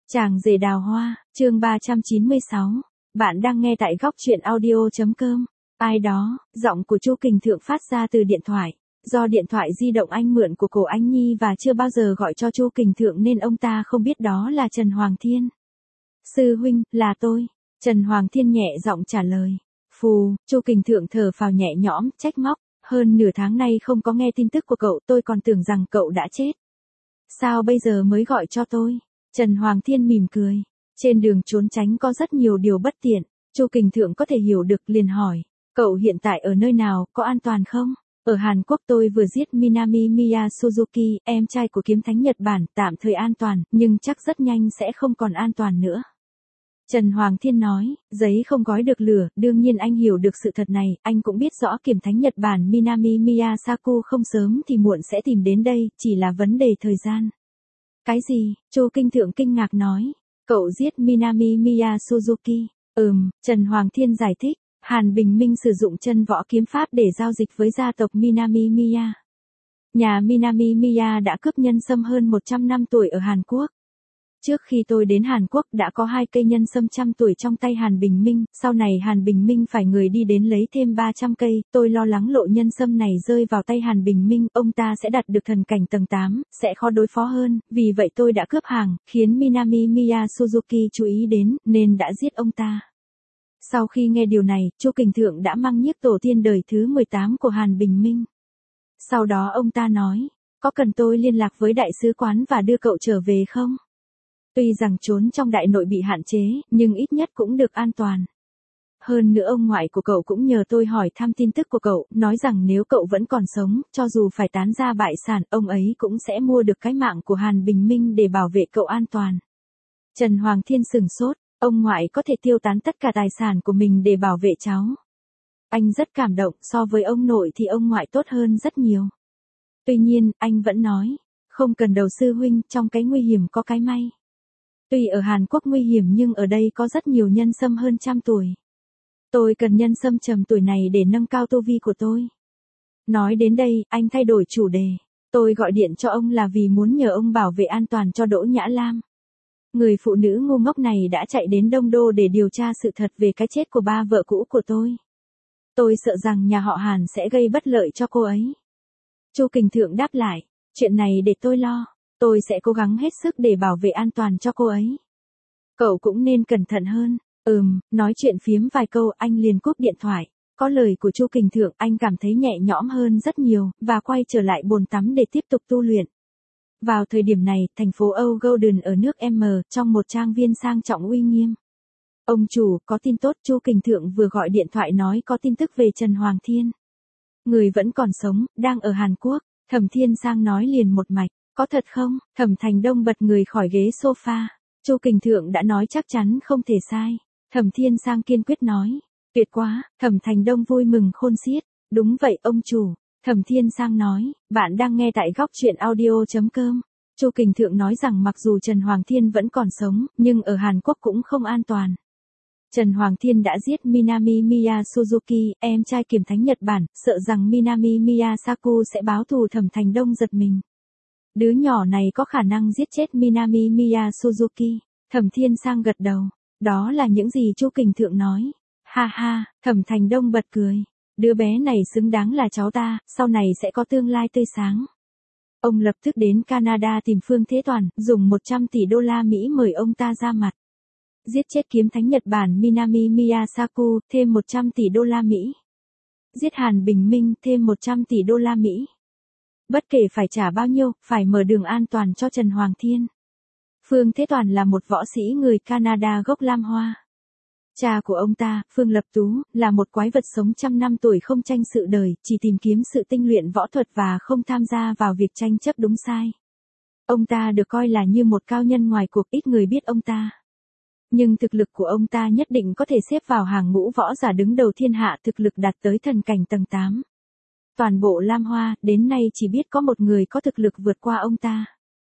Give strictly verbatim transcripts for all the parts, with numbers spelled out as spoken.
Chàng rể đào hoa, chương ba trăm chín mươi sáu. Bạn đang nghe tại góc truyện audio.com. Ai đó, giọng của Chu Kình Thượng phát ra từ điện thoại. Do điện thoại di động anh mượn của cổ Anh Nhi và chưa bao giờ gọi cho Chu Kình Thượng nên ông ta không biết đó là Trần Hoàng Thiên. Sư huynh, là tôi. Trần Hoàng Thiên nhẹ giọng trả lời. Phù, Chu Kình Thượng thở phào nhẹ nhõm, trách móc. Hơn nửa tháng nay không có nghe tin tức của cậu, tôi còn tưởng rằng cậu đã chết. Sao bây giờ mới gọi cho tôi? Trần Hoàng Thiên mỉm cười. Trên đường trốn tránh có rất nhiều điều bất tiện. Chu Kình Thượng có thể hiểu được liền hỏi. Cậu hiện tại ở nơi nào, có an toàn không? Ở Hàn Quốc tôi vừa giết Minami Miya Suzuki, em trai của kiếm thánh Nhật Bản, tạm thời an toàn, nhưng chắc rất nhanh sẽ không còn an toàn nữa. Trần Hoàng Thiên nói, giấy không gói được lửa, đương nhiên anh hiểu được sự thật này, anh cũng biết rõ kiếm thánh Nhật Bản Minami Miya Saku không sớm thì muộn sẽ tìm đến đây, chỉ là vấn đề thời gian. Cái gì? Chu Kinh Thượng kinh ngạc nói. Cậu giết Minami Miya Suzuki. Ừm, Trần Hoàng Thiên giải thích. Hàn Bình Minh sử dụng chân võ kiếm pháp để giao dịch với gia tộc Minami Miya. Nhà Minami Miya đã cướp nhân sâm hơn một trăm năm tuổi ở Hàn Quốc. Trước khi tôi đến Hàn Quốc đã có hai cây nhân sâm trăm tuổi trong tay Hàn Bình Minh, sau này Hàn Bình Minh phải người đi đến lấy thêm ba trăm cây, tôi lo lắng lộ nhân sâm này rơi vào tay Hàn Bình Minh, ông ta sẽ đạt được thần cảnh tầng tám, sẽ khó đối phó hơn, vì vậy tôi đã cướp hàng, khiến Minami Miya Suzuki chú ý đến, nên đã giết ông ta. Sau khi nghe điều này, Chu Kình Thượng đã mang nhiếp tổ tiên đời thứ mười tám của Hàn Bình Minh. Sau đó ông ta nói, có cần tôi liên lạc với đại sứ quán và đưa cậu trở về không? Tuy rằng trốn trong đại nội bị hạn chế, nhưng ít nhất cũng được an toàn. Hơn nữa ông ngoại của cậu cũng nhờ tôi hỏi thăm tin tức của cậu, nói rằng nếu cậu vẫn còn sống, cho dù phải tán gia bại sản, ông ấy cũng sẽ mua được cái mạng của Hàn Bình Minh để bảo vệ cậu an toàn. Trần Hoàng Thiên sửng sốt, ông ngoại có thể tiêu tán tất cả tài sản của mình để bảo vệ cháu. Anh rất cảm động, so với ông nội thì ông ngoại tốt hơn rất nhiều. Tuy nhiên, anh vẫn nói, không cần đầu sư huynh, trong cái nguy hiểm có cái may. Tuy ở Hàn Quốc nguy hiểm nhưng ở đây có rất nhiều nhân sâm hơn trăm tuổi. Tôi cần nhân sâm trầm tuổi này để nâng cao tu vi của tôi. Nói đến đây, anh thay đổi chủ đề. Tôi gọi điện cho ông là vì muốn nhờ ông bảo vệ an toàn cho Đỗ Nhã Lam. Người phụ nữ ngu ngốc này đã chạy đến Đông Đô để điều tra sự thật về cái chết của ba vợ cũ của tôi. Tôi sợ rằng nhà họ Hàn sẽ gây bất lợi cho cô ấy. Chu Kình Thượng đáp lại, chuyện này để tôi lo. Tôi sẽ cố gắng hết sức để bảo vệ an toàn cho cô ấy. Cậu cũng nên cẩn thận hơn. Ừm, nói chuyện phiếm vài câu anh liền cúp điện thoại. Có lời của Chu Kình Thượng anh cảm thấy nhẹ nhõm hơn rất nhiều, và quay trở lại bồn tắm để tiếp tục tu luyện. Vào thời điểm này, thành phố Âu Golden ở nước M, trong một trang viên sang trọng uy nghiêm. Ông chủ, có tin tốt, Chu Kình Thượng vừa gọi điện thoại nói có tin tức về Trần Hoàng Thiên. Người vẫn còn sống, đang ở Hàn Quốc. Thẩm Thiên Sang nói liền một mạch. Có thật không? Thẩm Thành Đông bật người khỏi ghế sofa. Chu Kình Thượng đã nói chắc chắn không thể sai. Thẩm Thiên Sang kiên quyết nói. Tuyệt quá, Thẩm Thành Đông vui mừng khôn xiết. Đúng vậy ông chủ. Thẩm Thiên Sang nói, bạn đang nghe tại góc truyện audio.com. Chu Kình Thượng nói rằng mặc dù Trần Hoàng Thiên vẫn còn sống, nhưng ở Hàn Quốc cũng không an toàn. Trần Hoàng Thiên đã giết Minami Miya Suzuki, em trai kiếm thánh Nhật Bản, sợ rằng Minami Miya Saku sẽ báo thù. Thẩm Thành Đông giật mình. Đứa nhỏ này có khả năng giết chết Minami Miya Suzuki. Thẩm Thiên Sang gật đầu. Đó là những gì Chu Kình Thượng nói. Ha ha, Thẩm Thành Đông bật cười. Đứa bé này xứng đáng là cháu ta, sau này sẽ có tương lai tươi sáng. Ông lập tức đến Canada tìm Phương Thế Toàn, dùng một trăm tỷ đô la Mỹ mời ông ta ra mặt. Giết chết kiếm thánh Nhật Bản Minami Miya Saku, thêm một trăm tỷ đô la Mỹ. Giết Hàn Bình Minh, thêm một trăm tỷ đô la Mỹ. Bất kể phải trả bao nhiêu, phải mở đường an toàn cho Trần Hoàng Thiên. Phương Thế Toàn là một võ sĩ người Canada gốc Lam Hoa. Cha của ông ta, Phương Lập Tú, là một quái vật sống trăm năm tuổi không tranh sự đời, chỉ tìm kiếm sự tinh luyện võ thuật và không tham gia vào việc tranh chấp đúng sai. Ông ta được coi là như một cao nhân ngoài cuộc, ít người biết ông ta. Nhưng thực lực của ông ta nhất định có thể xếp vào hàng ngũ võ giả đứng đầu thiên hạ, thực lực đạt tới thần cảnh tầng tám. Toàn bộ Lam Hoa, đến nay chỉ biết có một người có thực lực vượt qua ông ta.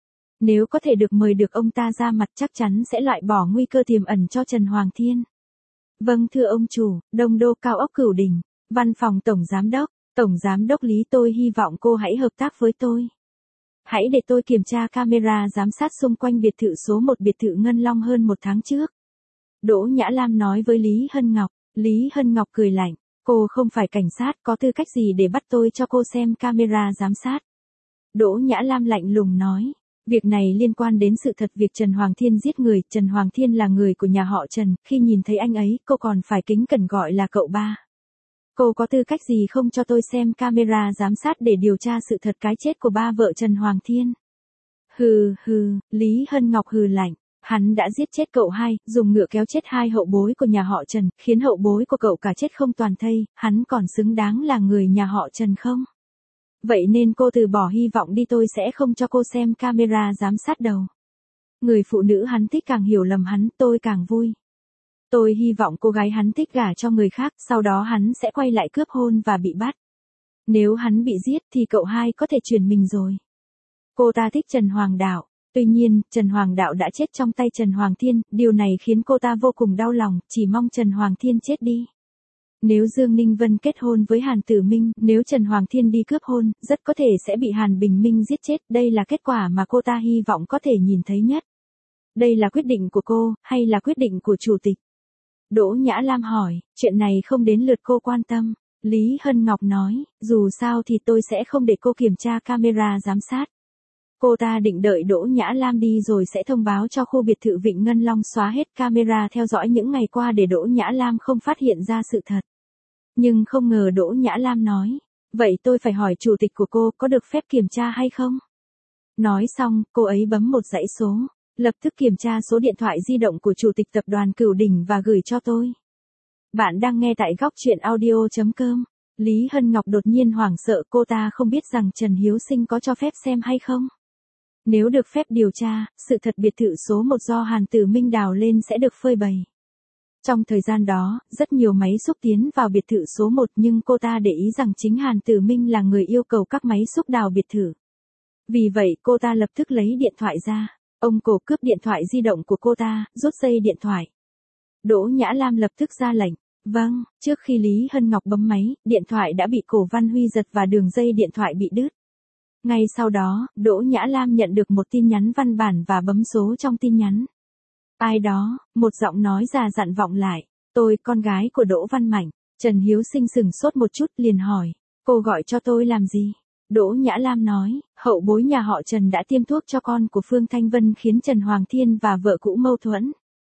Nếu có thể được mời được ông ta ra mặt chắc chắn sẽ loại bỏ nguy cơ tiềm ẩn cho Trần Hoàng Thiên. Vâng thưa ông chủ, Đông Đô Cao ốc Cửu Đỉnh, văn phòng Tổng Giám đốc, Tổng Giám đốc Lý, tôi hy vọng cô hãy hợp tác với tôi. Hãy để tôi kiểm tra camera giám sát xung quanh biệt thự số một biệt thự Ngân Long hơn một tháng trước. Đỗ Nhã Lam nói với Lý Hân Ngọc. Lý Hân Ngọc cười lạnh. Cô không phải cảnh sát, có tư cách gì để bắt tôi cho cô xem camera giám sát. Đỗ Nhã Lam lạnh lùng nói. Việc này liên quan đến sự thật việc Trần Hoàng Thiên giết người. Trần Hoàng Thiên là người của nhà họ Trần, khi nhìn thấy anh ấy, cô còn phải kính cẩn gọi là cậu ba. Cô có tư cách gì không cho tôi xem camera giám sát để điều tra sự thật cái chết của ba vợ Trần Hoàng Thiên? Hừ hừ, Lý Hân Ngọc hừ lạnh. Hắn đã giết chết cậu hai, dùng ngựa kéo chết hai hậu bối của nhà họ Trần, khiến hậu bối của cậu cả chết không toàn thây, hắn còn xứng đáng là người nhà họ Trần không? Vậy nên cô từ bỏ hy vọng đi, tôi sẽ không cho cô xem camera giám sát đâu. Người phụ nữ hắn thích càng hiểu lầm hắn, tôi càng vui. Tôi hy vọng cô gái hắn thích gả cho người khác, sau đó hắn sẽ quay lại cướp hôn và bị bắt. Nếu hắn bị giết thì cậu hai có thể chuyển mình rồi. Cô ta thích Trần Hoàng Đạo. Tuy nhiên, Trần Hoàng Đạo đã chết trong tay Trần Hoàng Thiên, điều này khiến cô ta vô cùng đau lòng, chỉ mong Trần Hoàng Thiên chết đi. Nếu Dương Ninh Vân kết hôn với Hàn Tử Minh, nếu Trần Hoàng Thiên đi cướp hôn, rất có thể sẽ bị Hàn Bình Minh giết chết, đây là kết quả mà cô ta hy vọng có thể nhìn thấy nhất. Đây là quyết định của cô, hay là quyết định của chủ tịch? Đỗ Nhã Lam hỏi, chuyện này không đến lượt cô quan tâm. Lý Hân Ngọc nói, dù sao thì tôi sẽ không để cô kiểm tra camera giám sát. Cô ta định đợi Đỗ Nhã Lam đi rồi sẽ thông báo cho khu biệt thự Vịnh Ngân Long xóa hết camera theo dõi những ngày qua để Đỗ Nhã Lam không phát hiện ra sự thật. Nhưng không ngờ Đỗ Nhã Lam nói, vậy tôi phải hỏi chủ tịch của cô có được phép kiểm tra hay không? Nói xong, cô ấy bấm một dãy số, lập tức kiểm tra số điện thoại di động của chủ tịch tập đoàn Cửu Đỉnh và gửi cho tôi. Bạn đang nghe tại góc truyện audio chấm com. Lý Hân Ngọc đột nhiên hoảng sợ, cô ta không biết rằng Trần Hiếu Sinh có cho phép xem hay không. Nếu được phép điều tra, sự thật biệt thự số một do Hàn Tử Minh đào lên sẽ được phơi bày. Trong thời gian đó, rất nhiều máy xúc tiến vào biệt thự số một nhưng cô ta để ý rằng chính Hàn Tử Minh là người yêu cầu các máy xúc đào biệt thự. Vì vậy cô ta lập tức lấy điện thoại ra. Ông Cổ cướp điện thoại di động của cô ta, rút dây điện thoại. Đỗ Nhã Lam lập tức ra lệnh. Vâng, trước khi Lý Hân Ngọc bấm máy, điện thoại đã bị Cổ Văn Huy giật và đường dây điện thoại bị đứt. Ngay sau đó, Đỗ Nhã Lam nhận được một tin nhắn văn bản và bấm số trong tin nhắn. Ai đó, một giọng nói già dặn vọng lại. Tôi, con gái của Đỗ Văn Mạnh. Trần Hiếu Sinh sững sốt một chút liền hỏi. Cô gọi cho tôi làm gì? Đỗ Nhã Lam nói, hậu bối nhà họ Trần đã tiêm thuốc cho con của Phương Thanh Vân khiến Trần Hoàng Thiên và vợ cũ mâu thuẫn.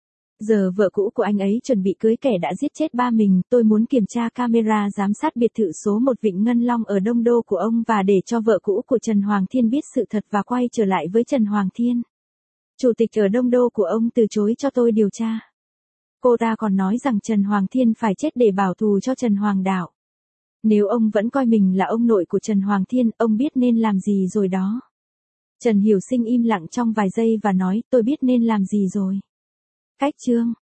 Giờ vợ cũ của anh ấy chuẩn bị cưới kẻ đã giết chết ba mình, tôi muốn kiểm tra camera giám sát biệt thự số một Vịnh Ngân Long ở Đông Đô của ông và để cho vợ cũ của Trần Hoàng Thiên biết sự thật và quay trở lại với Trần Hoàng Thiên. Chủ tịch ở Đông Đô của ông từ chối cho tôi điều tra. Cô ta còn nói rằng Trần Hoàng Thiên phải chết để bảo thù cho Trần Hoàng Đạo. Nếu ông vẫn coi mình là ông nội của Trần Hoàng Thiên, ông biết nên làm gì rồi đó. Trần Hiểu Sinh im lặng trong vài giây và nói, tôi biết nên làm gì rồi. Cách chương